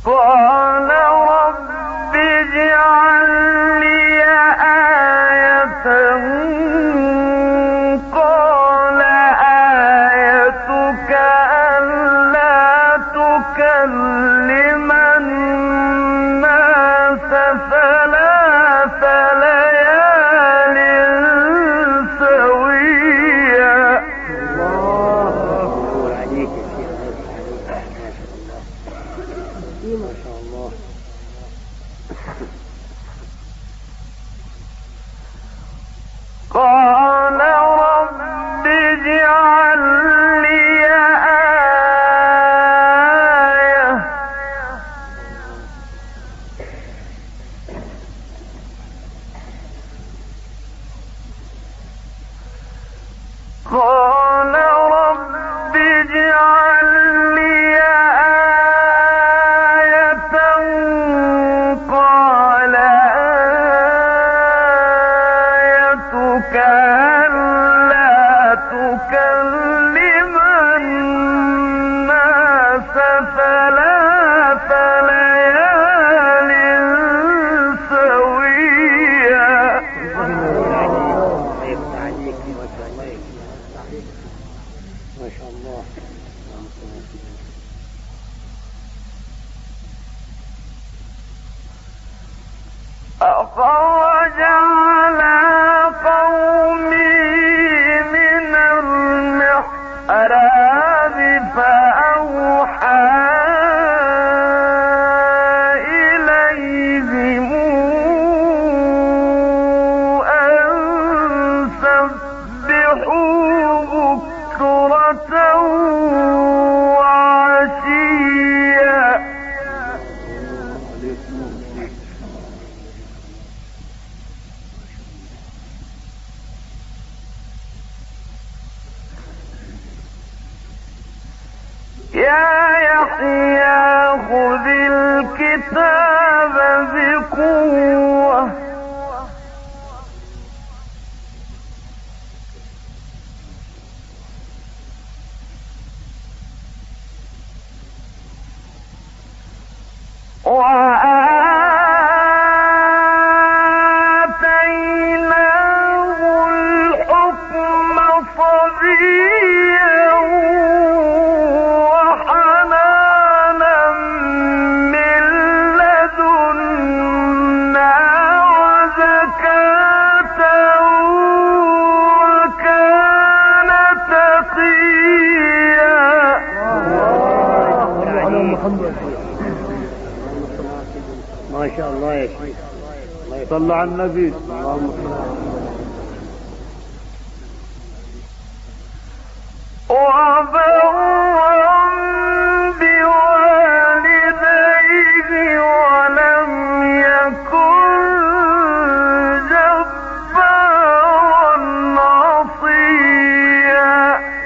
قال رب اجعل لي آية قال آيتك ألا تكلم الناس ثلاث ليال سويا. الله عليك ما شاء الله. قال رب اجعل لي آية قال رب اجعل لي آية قال آيتك ألا تكلم الناس ثلاث ليال سويا. ما شاء الله. أخرج على قومه من المحراب فأوحى إليهم أن سبحوا بكرة وعشيا. يا يحيى خذ الكتاب بقوة وآتيناه الحكم صبيا وحنانا من لدنا وزكاة وكان تقيا. ما شاء الله يا شيخ. صلى على النبي. وبرا بوالديه ولم يكن جبارا عصيا.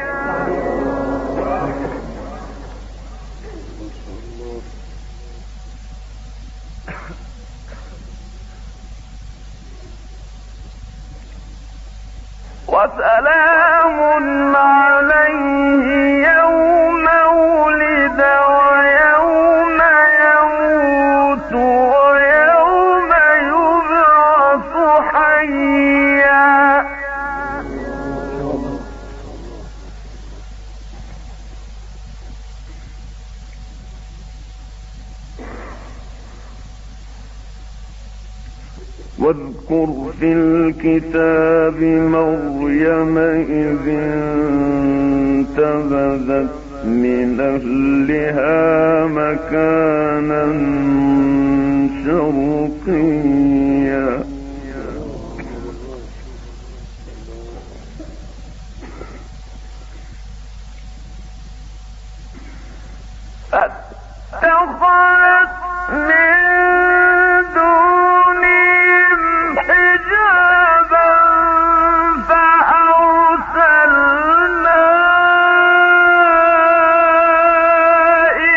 وسلام عليه يوم ولد ويوم يموت ويوم يبعث حيا. واذكر في الكتاب مريم إذ انتبذت من أهلها مكانا شرقيا. فاتخذت من دونهم حجابا فأرسلنا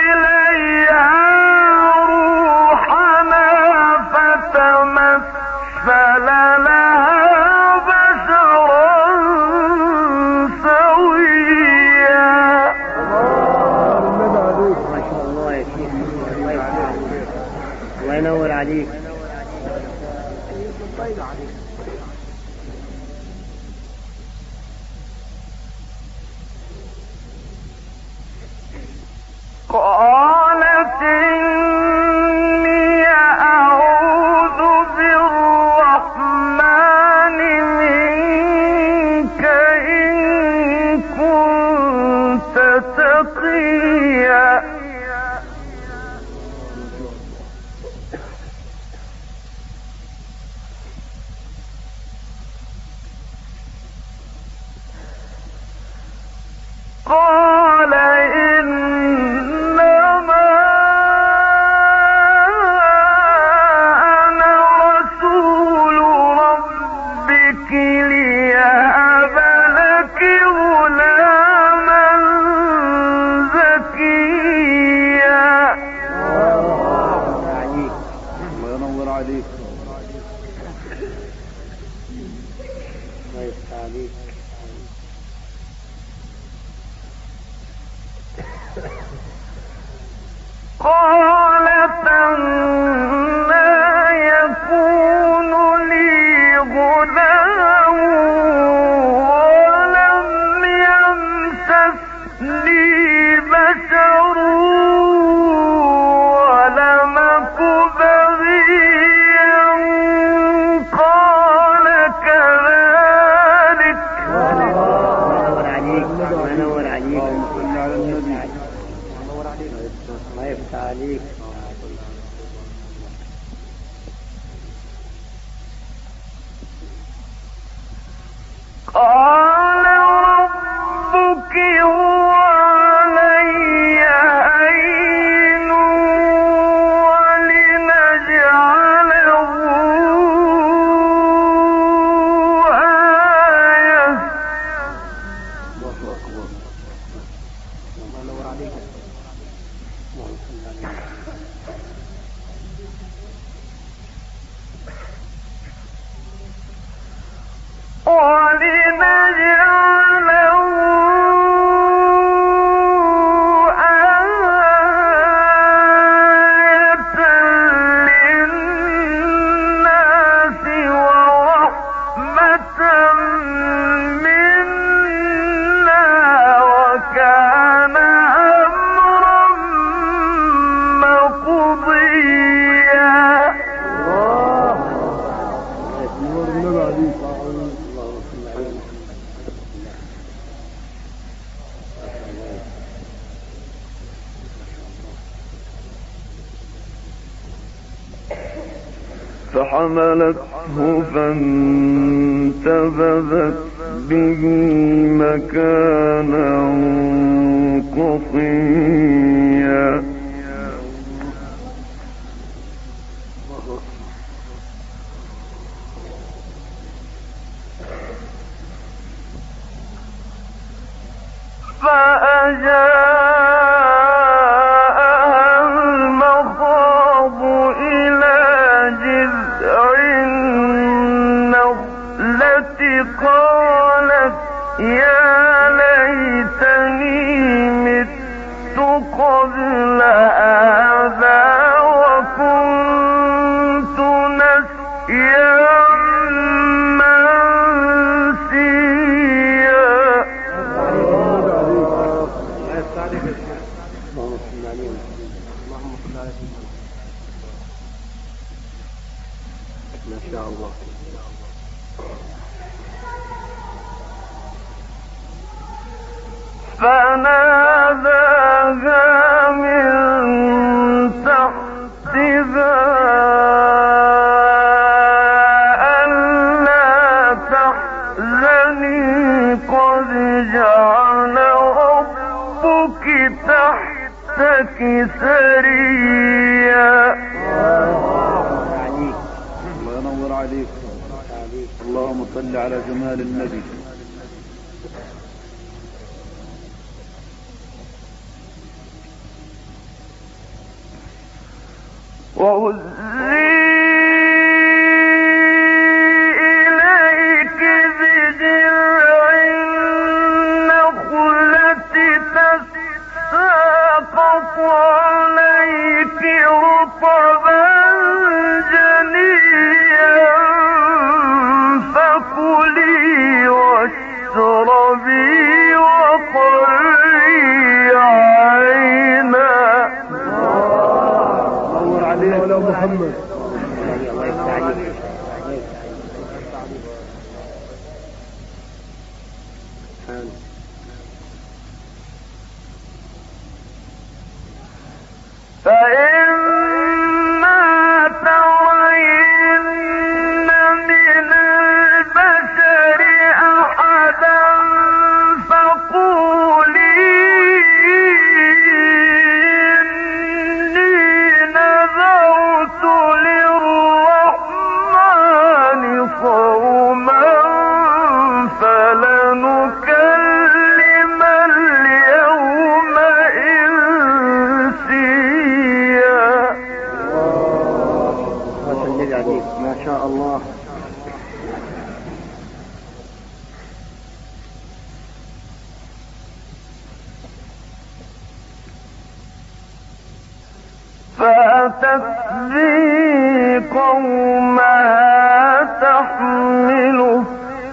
إليها روحنا فتمثل عليك. قالت إني أعوذ بالرحمن منك إن كنت تقيا. قال إنما أنا رسول ربك ليهب لك غلاما زكيا. الله ينور عليك. الله يفتح عليك. قالت أنى يكون لي غلام ولم يمسسني بشر ولم أك بغيا. قال كذلك. الله ينور عليك. اللهم صل على النبي. الله يفتح عليك. قال ربك هو علي هين ولنجعله آية. الله أكبر. الله ينور عليك. اللهم صل على النبي. ولنجعله آية للناس ورحمة منا وكان أمرا مقضيا. نور النبي عليك. اللهم صل على النبي. فحملته فانتبذت به مكانا قصيا. فأجاءها المخاض إلى جذع النخلة قالت يا ليتني مت قبل هذا وكنت نسيا منسيا. اللهم صل عليه. اللهم صل على سيدنا. ما شاء الله. فناداها من تحتها ألا تحزني قد جعل ربك تحتك سريا. الله ينور عليك. اللهم صل على جمال النبي. وهزي إليك بجذع النخلة تساقط عليك رطبا فإما ترين من البشر أحدا فقولي إني نذرت للرحمن صوما فلنكلم اليوم إنسيا. ما شاء الله. فأتت به قومها تحمله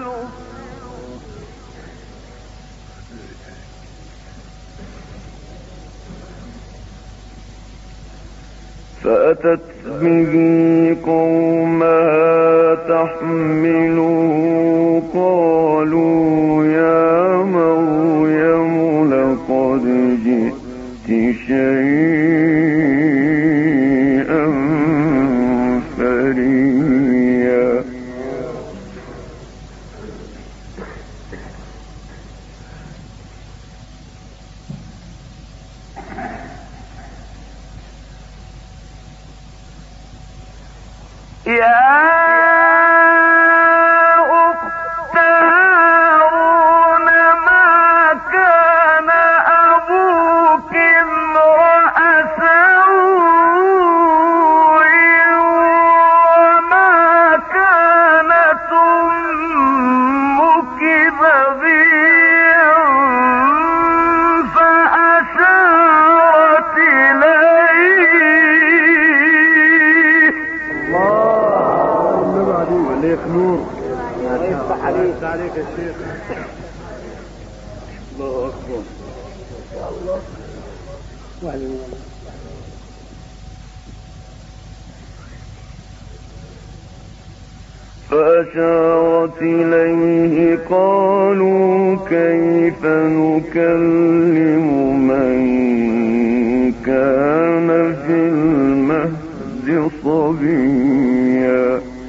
قالوا يا مريم لقد جئت شيئا فريا. يا أخت هارون ما كان أبوك امرأ سوء وما كانت أمك بغيا فأشارت إليه. عليك نور. يفتح عليك يا شيخ. الله أكبر. فأشارت إليه قالوا كيف نكلم من كان في المهد صبيا.